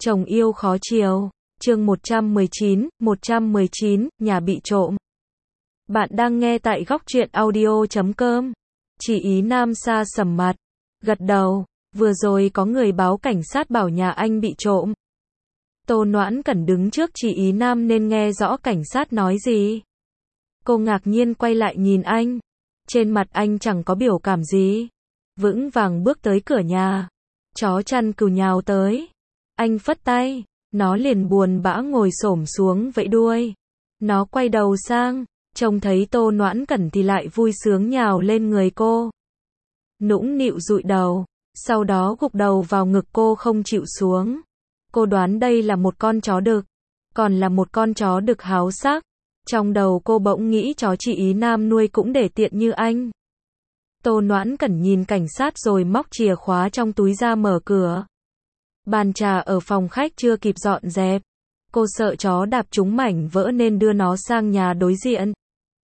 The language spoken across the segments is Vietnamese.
Chồng yêu khó chiều. Chương 119, nhà bị trộm. Bạn đang nghe tại góc truyện audio.com. Chị Ý Nam sa sầm mặt, gật đầu, vừa rồi có người báo cảnh sát bảo nhà anh bị trộm. Tô Noãn Cẩn đứng trước chị Ý Nam nên nghe rõ cảnh sát nói gì. Cô ngạc nhiên quay lại nhìn anh. Trên mặt anh chẳng có biểu cảm gì. Vững vàng bước tới cửa nhà. Chó chăn cừu nhào tới. Anh phất tay, nó liền buồn bã ngồi xổm xuống vẫy đuôi. Nó quay đầu sang, trông thấy Tô Noãn Cẩn thì lại vui sướng nhào lên người cô. Nũng nịu dụi đầu, sau đó gục đầu vào ngực cô không chịu xuống. Cô đoán đây là một con chó đực, còn là một con chó đực háo sắc. Trong đầu cô bỗng nghĩ chó chị Ý Nam nuôi cũng để tiện như anh. Tô Noãn Cẩn nhìn cảnh sát rồi móc chìa khóa trong túi ra mở cửa. Bàn trà ở phòng khách chưa kịp dọn dẹp. Cô sợ chó đạp trúng mảnh vỡ nên đưa nó sang nhà đối diện.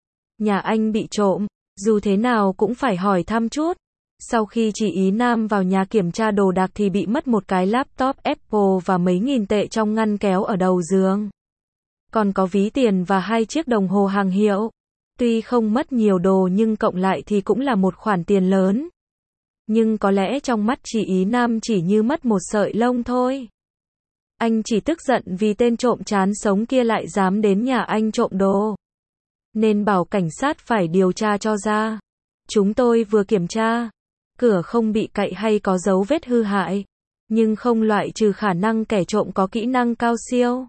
Nhà anh bị trộm, dù thế nào cũng phải hỏi thăm chút. Sau khi chị Ý Nam vào nhà kiểm tra đồ đạc thì bị mất một cái laptop Apple và mấy nghìn tệ trong ngăn kéo ở đầu giường. Còn có ví tiền và 2 chiếc đồng hồ hàng hiệu. Tuy không mất nhiều đồ nhưng cộng lại thì cũng là một khoản tiền lớn. Nhưng có lẽ trong mắt chị Ý Nam chỉ như mất một sợi lông thôi. Anh chỉ tức giận vì tên trộm chán sống kia lại dám đến nhà anh trộm đồ. Nên bảo cảnh sát phải điều tra cho ra. Chúng tôi vừa kiểm tra. Cửa không bị cậy hay có dấu vết hư hại. Nhưng không loại trừ khả năng kẻ trộm có kỹ năng cao siêu.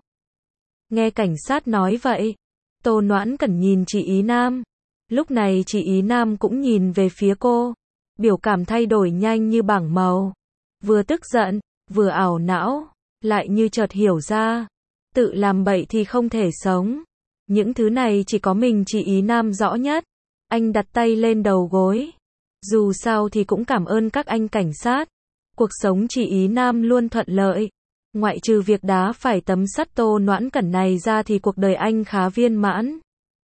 Nghe cảnh sát nói vậy, Tô Noãn Cẩn nhìn chị Ý Nam. Lúc này chị Ý Nam cũng nhìn về phía cô. Biểu cảm thay đổi nhanh như bảng màu. Vừa tức giận, vừa ảo não, lại như chợt hiểu ra. Tự làm bậy thì không thể sống. Những thứ này chỉ có mình chị Ý Nam rõ nhất. Anh đặt tay lên đầu gối. Dù sao thì cũng cảm ơn các anh cảnh sát. Cuộc sống chị Ý Nam luôn thuận lợi. Ngoại trừ việc đá phải tấm sắt Tô Noãn Cẩn này ra thì cuộc đời anh khá viên mãn.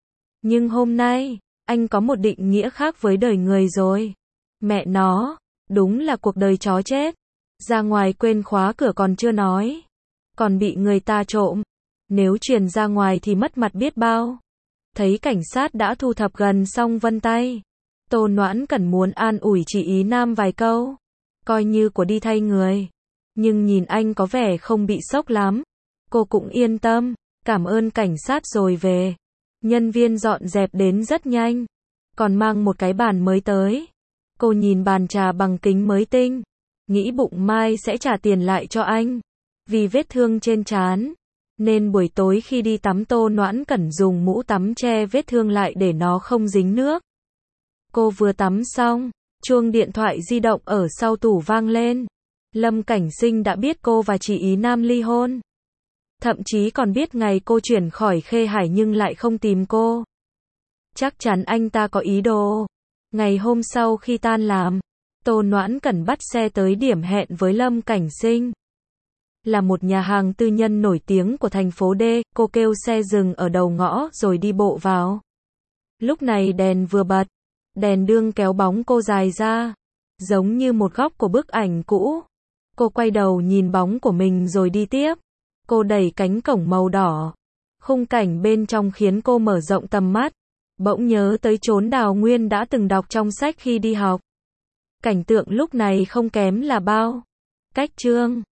Nhưng hôm nay, anh có một định nghĩa khác với đời người rồi. Mẹ nó, đúng là cuộc đời chó chết. Ra ngoài quên khóa cửa còn chưa nói. Còn bị người ta trộm. Nếu truyền ra ngoài thì mất mặt biết bao. Thấy cảnh sát đã thu thập gần xong vân tay. Tô Noãn Cẩn muốn an ủi chị Ý Nam vài câu. Coi như của đi thay người. Nhưng nhìn anh có vẻ không bị sốc lắm. Cô cũng yên tâm. Cảm ơn cảnh sát rồi về. Nhân viên dọn dẹp đến rất nhanh. Còn mang một cái bàn mới tới. Cô nhìn bàn trà bằng kính mới tinh. Nghĩ bụng mai sẽ trả tiền lại cho anh. Vì vết thương trên trán. Nên buổi tối khi đi tắm Tô Noãn Cẩn dùng mũ tắm che vết thương lại để nó không dính nước. Cô vừa tắm xong, chuông điện thoại di động ở sau tủ vang lên. Lâm Cảnh Sinh đã biết cô và chị Ý Nam ly hôn. Thậm chí còn biết ngày cô chuyển khỏi Khê Hải nhưng lại không tìm cô. Chắc chắn anh ta có ý đồ. Ngày hôm sau khi tan làm, Tô Noãn Cẩn bắt xe tới điểm hẹn với Lâm Cảnh Sinh. Là một nhà hàng tư nhân nổi tiếng của thành phố D, cô kêu xe dừng ở đầu ngõ rồi đi bộ vào. Lúc này đèn vừa bật, đèn đương kéo bóng cô dài ra, giống như một góc của bức ảnh cũ. Cô quay đầu nhìn bóng của mình rồi đi tiếp. Cô đẩy cánh cổng màu đỏ. Khung cảnh bên trong khiến cô mở rộng tầm mắt. Bỗng nhớ tới chốn Đào Nguyên đã từng đọc trong sách khi đi học. Cảnh tượng lúc này không kém là bao. Cách chương